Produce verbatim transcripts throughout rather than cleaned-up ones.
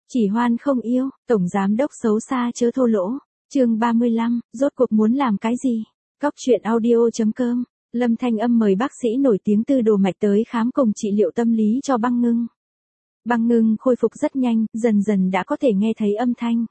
Chỉ hoan không yêu, tổng giám đốc xấu xa chớ thô lỗ. Chương ba mươi lăm, rốt cuộc muốn làm cái gì? Cóc truyện audio chấm com. Lâm Thanh Âm mời bác sĩ nổi tiếng Tư Đồ Mạch tới khám cùng trị liệu tâm lý cho Băng Ngưng. Băng Ngưng khôi phục rất nhanh, dần dần đã có thể nghe thấy âm thanh.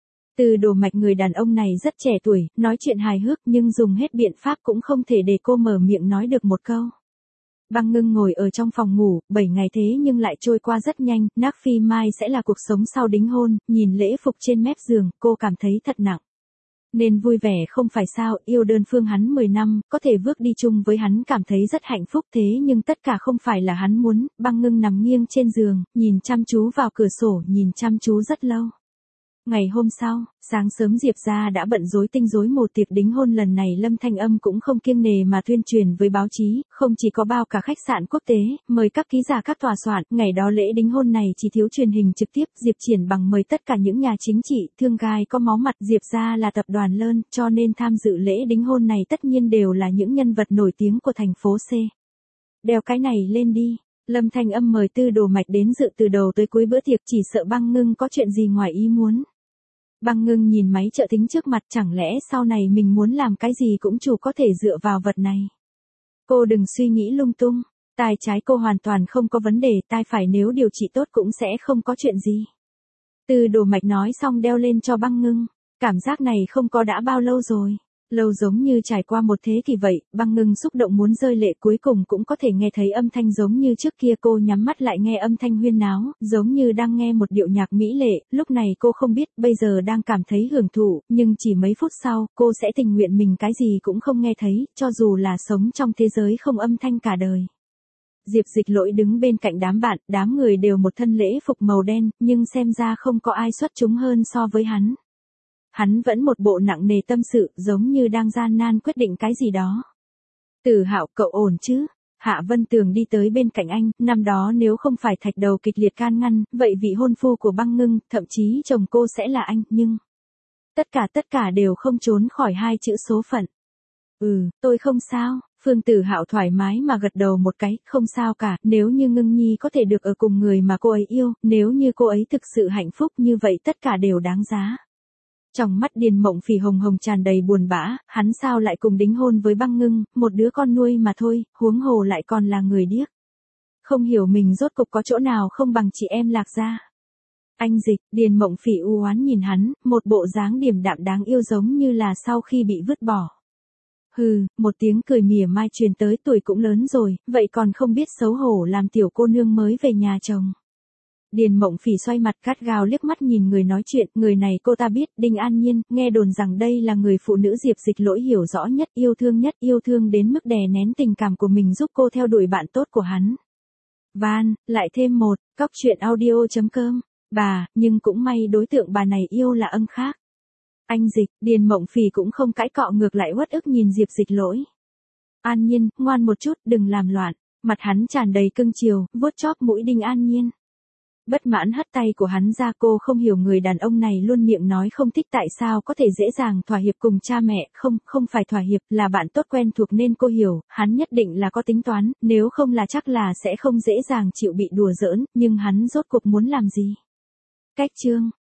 Tư Đồ Mạch người đàn ông này rất trẻ tuổi, nói chuyện hài hước nhưng dùng hết biện pháp cũng không thể để cô mở miệng nói được một câu. Băng Ngưng ngồi ở trong phòng ngủ, bảy ngày thế nhưng lại trôi qua rất nhanh, Nác Phi Mai sẽ là cuộc sống sau đính hôn, nhìn lễ phục trên mép giường, cô cảm thấy thật nặng. Nên vui vẻ không phải sao, yêu đơn phương hắn mười năm, có thể vước đi chung với hắn cảm thấy rất hạnh phúc thế nhưng tất cả không phải là hắn muốn. Băng Ngưng nằm nghiêng trên giường, nhìn chăm chú vào cửa sổ, nhìn chăm chú rất lâu. Ngày hôm sau, sáng sớm Diệp gia đã bận rối tinh rối mù tiệc đính hôn lần này Lâm Thanh Âm cũng không kiêng nề mà tuyên truyền với báo chí, không chỉ có bao cả khách sạn quốc tế, mời các ký giả các tòa soạn, ngày đó lễ đính hôn này chỉ thiếu truyền hình trực tiếp, Diệp Triển bằng mời tất cả những nhà chính trị, thương gai có máu mặt, Diệp gia là tập đoàn lớn, cho nên tham dự lễ đính hôn này tất nhiên đều là những nhân vật nổi tiếng của thành phố C. Đeo cái này lên đi. Lâm Thanh Âm mời Tư Đồ Mạch đến dự từ đầu tới cuối bữa tiệc, chỉ sợ Băng Ngưng có chuyện gì ngoài ý muốn. Băng Ngưng nhìn máy trợ thính trước mặt, chẳng lẽ sau này mình muốn làm cái gì cũng chủ có thể dựa vào vật này. Cô đừng suy nghĩ lung tung, tai trái cô hoàn toàn không có vấn đề, tai phải nếu điều trị tốt cũng sẽ không có chuyện gì. Tư Đồ Mạch nói xong đeo lên cho Băng Ngưng, cảm giác này không có đã bao lâu rồi. Lâu giống như trải qua một thế kỷ vậy, Băng Ngưng xúc động muốn rơi lệ, cuối cùng cũng có thể nghe thấy âm thanh giống như trước kia, cô nhắm mắt lại nghe âm thanh huyên náo, giống như đang nghe một điệu nhạc mỹ lệ, lúc này cô không biết, bây giờ đang cảm thấy hưởng thụ, nhưng chỉ mấy phút sau, cô sẽ tình nguyện mình cái gì cũng không nghe thấy, cho dù là sống trong thế giới không âm thanh cả đời. Diệp Dịch Lỗi đứng bên cạnh đám bạn, đám người đều một thân lễ phục màu đen, nhưng xem ra không có ai xuất chúng hơn so với hắn. Hắn vẫn một bộ nặng nề tâm sự, giống như đang gian nan quyết định cái gì đó. Tử Hạo, cậu ổn chứ? Hạ Vân Tường đi tới bên cạnh anh, năm đó nếu không phải Thạch Đầu kịch liệt can ngăn, vậy vị hôn phu của Băng Ngưng, thậm chí chồng cô sẽ là anh, nhưng... Tất cả tất cả đều không trốn khỏi hai chữ số phận. Ừ, tôi không sao. Phương Tử Hạo thoải mái mà gật đầu một cái, không sao cả, nếu như Ngưng Nhi có thể được ở cùng người mà cô ấy yêu, nếu như cô ấy thực sự hạnh phúc như vậy tất cả đều đáng giá. Trong mắt Điền Mộng Phỉ hồng hồng tràn đầy buồn bã, hắn sao lại cùng đính hôn với Băng Ngưng, một đứa con nuôi mà thôi, huống hồ lại còn là người điếc. Không hiểu mình rốt cục có chỗ nào không bằng chị em Lạc gia. Anh Dịch, Điền Mộng Phỉ u oán nhìn hắn, một bộ dáng điềm đạm đáng yêu giống như là sau khi bị vứt bỏ. Hừ, một tiếng cười mỉa mai truyền tới, tuổi cũng lớn rồi, vậy còn không biết xấu hổ làm tiểu cô nương mới về nhà chồng. Điền Mộng Phỉ xoay mặt gắt gao liếc mắt nhìn người nói chuyện, người này cô ta biết, Đinh An Nhiên, nghe đồn rằng đây là người phụ nữ Diệp Dịch Lỗi hiểu rõ nhất, yêu thương nhất, yêu thương đến mức đè nén tình cảm của mình giúp cô theo đuổi bạn tốt của hắn. Van, lại thêm một, cóc truyện audio chấm com, bà, nhưng cũng may đối tượng bà này yêu là Ân khác. Anh Dịch, Điền Mộng Phỉ cũng không cãi cọ, ngược lại uất ức nhìn Diệp Dịch Lỗi. An Nhiên, ngoan một chút, đừng làm loạn, mặt hắn tràn đầy cưng chiều, vuốt chóp mũi Đinh An Nhiên. Bất mãn hất tay của hắn ra, cô không hiểu người đàn ông này luôn miệng nói không thích tại sao có thể dễ dàng thỏa hiệp cùng cha mẹ, không, không phải thỏa hiệp, là bạn tốt quen thuộc nên cô hiểu, hắn nhất định là có tính toán, nếu không là chắc là sẽ không dễ dàng chịu bị đùa giỡn, nhưng hắn rốt cuộc muốn làm gì? Cách chương.